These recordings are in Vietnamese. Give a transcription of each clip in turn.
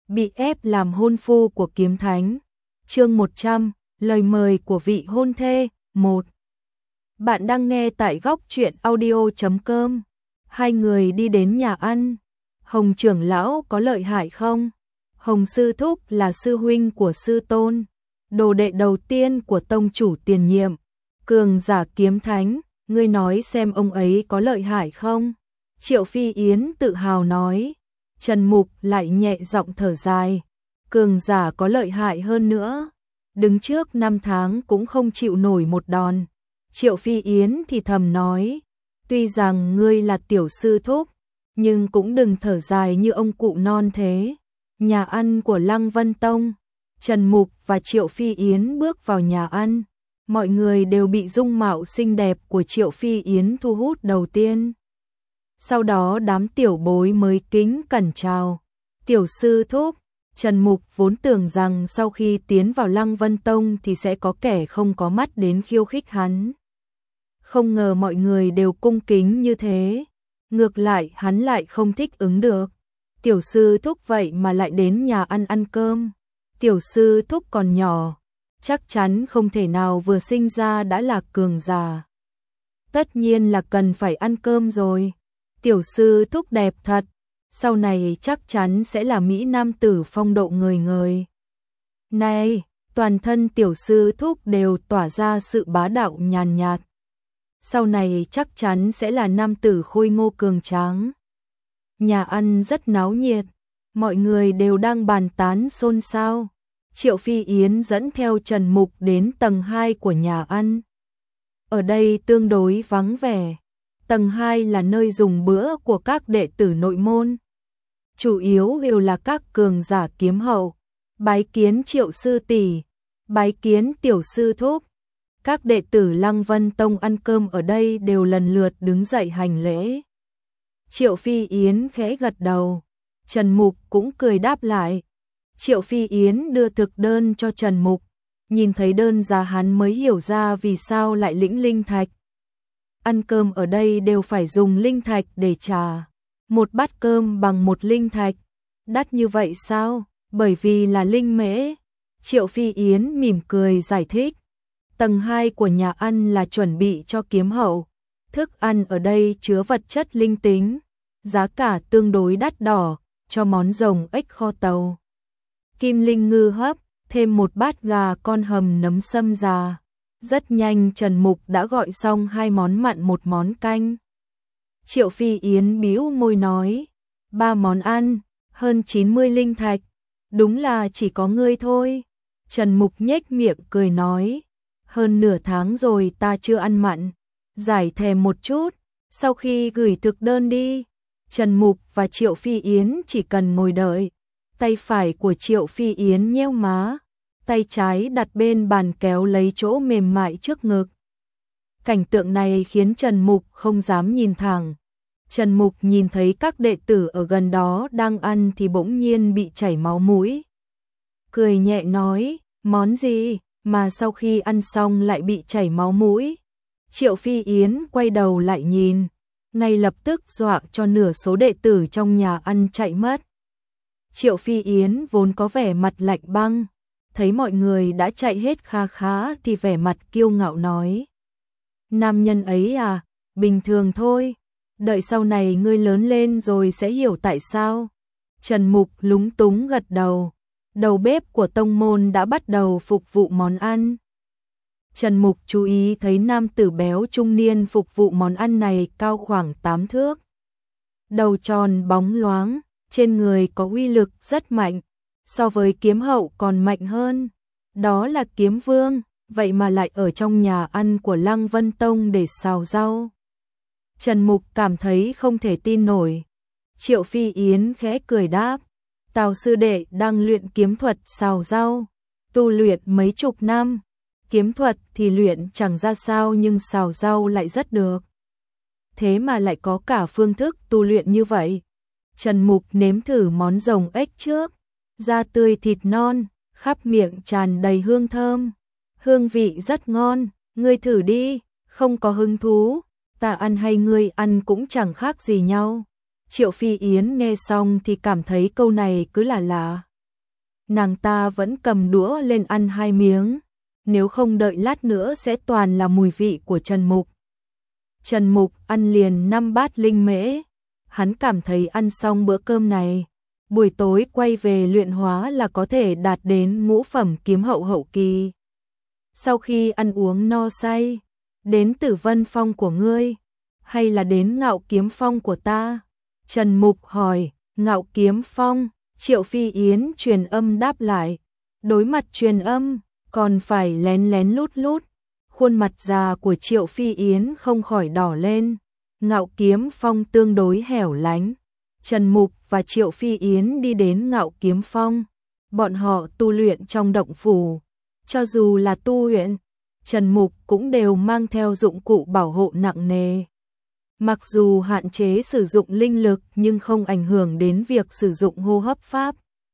bị ép làm hôn phu của Kiếm Thánh. Chương 100, lời mời của vị hôn thê. 1. Bạn đang nghe tại góc truyện audio.com. Hai người đi đến nhà ăn. Hồng trưởng lão có lợi hại không? Hồng sư thúc là sư huynh của sư tôn, đồ đệ đầu tiên của tông chủ tiền nhiệm, cường giả Kiếm Thánh, ngươi nói xem ông ấy có lợi hại không? Triệu Phi Yến tự hào nói. Trần Mục lại nhẹ giọng thở dài, cường giả có lợi hại hơn nữa, đứng trước 5 tháng cũng không chịu nổi một đòn. Triệu Phi Yến thì thầm nói, tuy rằng ngươi là tiểu sư thúc, nhưng cũng đừng thở dài như ông cụ non thế. Nhà ăn của Lăng Vân Tông, Trần Mục và Triệu Phi Yến bước vào nhà ăn, mọi người đều bị dung mạo xinh đẹp của Triệu Phi Yến thu hút đầu tiên. Sau đó đám tiểu bối mới kính cẩn chào. Tiểu sư thúc. Trần Mục vốn tưởng rằng sau khi tiến vào Lăng Vân Tông thì sẽ có kẻ không có mắt đến khiêu khích hắn. Không ngờ mọi người đều cung kính như thế. Ngược lại hắn lại không thích ứng được. Tiểu sư thúc vậy mà lại đến nhà ăn ăn cơm. Tiểu sư thúc còn nhỏ, chắc chắn không thể nào vừa sinh ra đã là cường giả. Tất nhiên là cần phải ăn cơm rồi. Tiểu sư thúc đẹp thật, sau này chắc chắn sẽ là mỹ nam tử phong độ ngời ngời. Này, toàn thân tiểu sư thúc đều tỏa ra sự bá đạo nhàn nhạt. Sau này chắc chắn sẽ là nam tử khôi ngô cường tráng. Nhà ăn rất náo nhiệt, mọi người đều đang bàn tán xôn xao. Triệu Phi Yến dẫn theo Trần Mục đến tầng 2 của nhà ăn. Ở đây tương đối vắng vẻ. Tầng 2 là nơi dùng bữa của các đệ tử nội môn. Chủ yếu đều là các cường giả kiếm hậu. Bái kiến Triệu sư tỷ, bái kiến tiểu sư thúc. Các đệ tử Lăng Vân Tông ăn cơm ở đây đều lần lượt đứng dậy hành lễ. Triệu Phi Yến khẽ gật đầu. Trần Mục cũng cười đáp lại. Triệu Phi Yến đưa thực đơn cho Trần Mục. Nhìn thấy đơn giá hắn mới hiểu ra vì sao lại lĩnh linh thạch. Ăn cơm ở đây đều phải dùng linh thạch để trả. Một bát cơm bằng một linh thạch. Đắt như vậy sao? Bởi vì là linh mễ. Triệu Phi Yến mỉm cười giải thích. Tầng 2 của nhà ăn là chuẩn bị cho kiếm hậu. Thức ăn ở đây chứa vật chất linh tính. Giá cả tương đối đắt đỏ, cho món rồng ếch kho tàu. Kim linh ngư hấp, thêm một bát gà con hầm nấm sâm già. Rất nhanh Trần Mục đã gọi xong 2 món mặn một món canh. Triệu Phi Yến bĩu môi nói, 3 món ăn, hơn 90 linh thạch, đúng là chỉ có ngươi thôi. Trần Mục nhếch miệng cười nói, hơn nửa tháng rồi ta chưa ăn mặn, giải thèm một chút, sau khi gửi thực đơn đi. Trần Mục và Triệu Phi Yến chỉ cần ngồi đợi. Tay phải của Triệu Phi Yến nheo má, tay trái đặt bên bàn kéo lấy chỗ mềm mại trước ngực. Cảnh tượng này khiến Trần Mục không dám nhìn thẳng. Trần Mục nhìn thấy các đệ tử ở gần đó đang ăn thì bỗng nhiên bị chảy máu mũi. Cười nhẹ nói, món gì mà sau khi ăn xong lại bị chảy máu mũi? Triệu Phi Yến quay đầu lại nhìn, ngay lập tức dọa cho nửa số đệ tử trong nhà ăn chạy mất. Triệu Phi Yến vốn có vẻ mặt lạnh băng, thấy mọi người đã chạy hết kha khá thì vẻ mặt kiêu ngạo nói. Nam nhân ấy à, bình thường thôi, đợi sau này ngươi lớn lên rồi sẽ hiểu tại sao. Trần Mục lúng túng gật đầu, đầu bếp của tông môn đã bắt đầu phục vụ món ăn. Trần Mục chú ý thấy nam tử béo trung niên phục vụ món ăn này cao khoảng 8 thước. Đầu tròn bóng loáng, trên người có uy lực rất mạnh, so với kiếm hậu còn mạnh hơn. Đó là kiếm vương, vậy mà lại ở trong nhà ăn của Lăng Vân Tông để xào rau. Trần Mục cảm thấy không thể tin nổi. Triệu Phi Yến khẽ cười đáp, Tào sư đệ đang luyện kiếm thuật xào rau, tu luyện mấy chục năm. Kiếm thuật thì luyện chẳng ra sao nhưng xào rau lại rất được. Thế mà lại có cả phương thức tu luyện như vậy. Trần Mục nếm thử món rồng ếch trước, da tươi thịt non, khắp miệng tràn đầy hương thơm. Hương vị rất ngon, ngươi thử đi, không có hứng thú, ta ăn hay ngươi ăn cũng chẳng khác gì nhau. Triệu Phi Yến nghe xong thì cảm thấy câu này cứ là lạ. nàng ta vẫn cầm đũa lên ăn 2 miếng, nếu không đợi lát nữa sẽ toàn là mùi vị của Trần Mục. Trần Mục ăn liền 5 bát linh mễ, hắn cảm thấy ăn xong bữa cơm này, buổi tối quay về luyện hóa là có thể đạt đến ngũ phẩm kiếm hậu hậu kỳ. Sau khi ăn uống no say, đến Tử Vân Phong của ngươi, hay là đến Ngạo Kiếm Phong của ta? Trần Mục hỏi. Ngạo Kiếm Phong, Triệu Phi Yến truyền âm đáp lại. Đối mặt truyền âm, còn phải lén lén lút lút. Khuôn mặt già của Triệu Phi Yến không khỏi đỏ lên. Ngạo Kiếm Phong tương đối hẻo lánh. Trần Mục và Triệu Phi Yến đi đến Ngạo Kiếm Phong. Bọn họ tu luyện trong động phủ. Cho dù là tu luyện, Trần Mục cũng đều mang theo dụng cụ bảo hộ nặng nề. Mặc dù hạn chế sử dụng linh lực nhưng không ảnh hưởng đến việc sử dụng hô hấp pháp.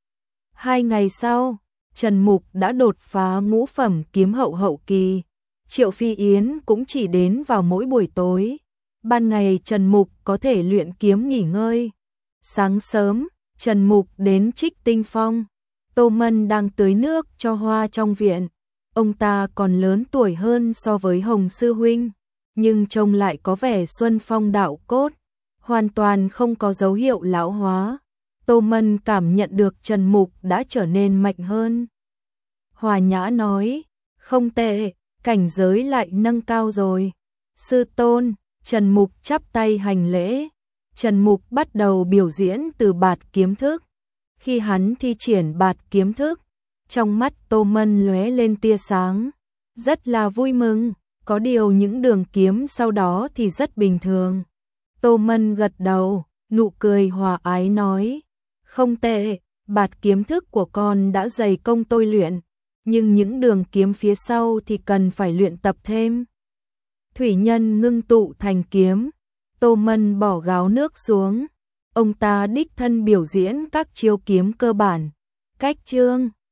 2 ngày sau, Trần Mục đã đột phá ngũ phẩm kiếm hậu hậu kỳ. Triệu Phi Yến cũng chỉ đến vào mỗi buổi tối. Ban ngày Trần Mục có thể luyện kiếm nghỉ ngơi. Sáng sớm, Trần Mục đến Trích Tinh Phong. Tô Mân đang tưới nước cho hoa trong viện. Ông ta còn lớn tuổi hơn so với Hồng Sư Huynh, nhưng trông lại có vẻ xuân phong đạo cốt, hoàn toàn không có dấu hiệu lão hóa. Tô Mân cảm nhận được Trần Mục đã trở nên mạnh hơn. Hòa Nhã nói, không tệ, cảnh giới lại nâng cao rồi. Sư tôn, Trần Mục chắp tay hành lễ. Trần Mục bắt đầu biểu diễn từ bạt kiếm thức. Khi hắn thi triển bạt kiếm thức, trong mắt Tô Mân lóe lên tia sáng, rất là vui mừng, có điều những đường kiếm sau đó thì rất bình thường. Tô Mân gật đầu, nụ cười hòa ái nói, không tệ, bạt kiếm thức của con đã dày công tôi luyện, nhưng những đường kiếm phía sau thì cần phải luyện tập thêm. Thủy nhân ngưng tụ thành kiếm, Tô Mân bỏ gáo nước xuống, ông ta đích thân biểu diễn các chiêu kiếm cơ bản, cách chương.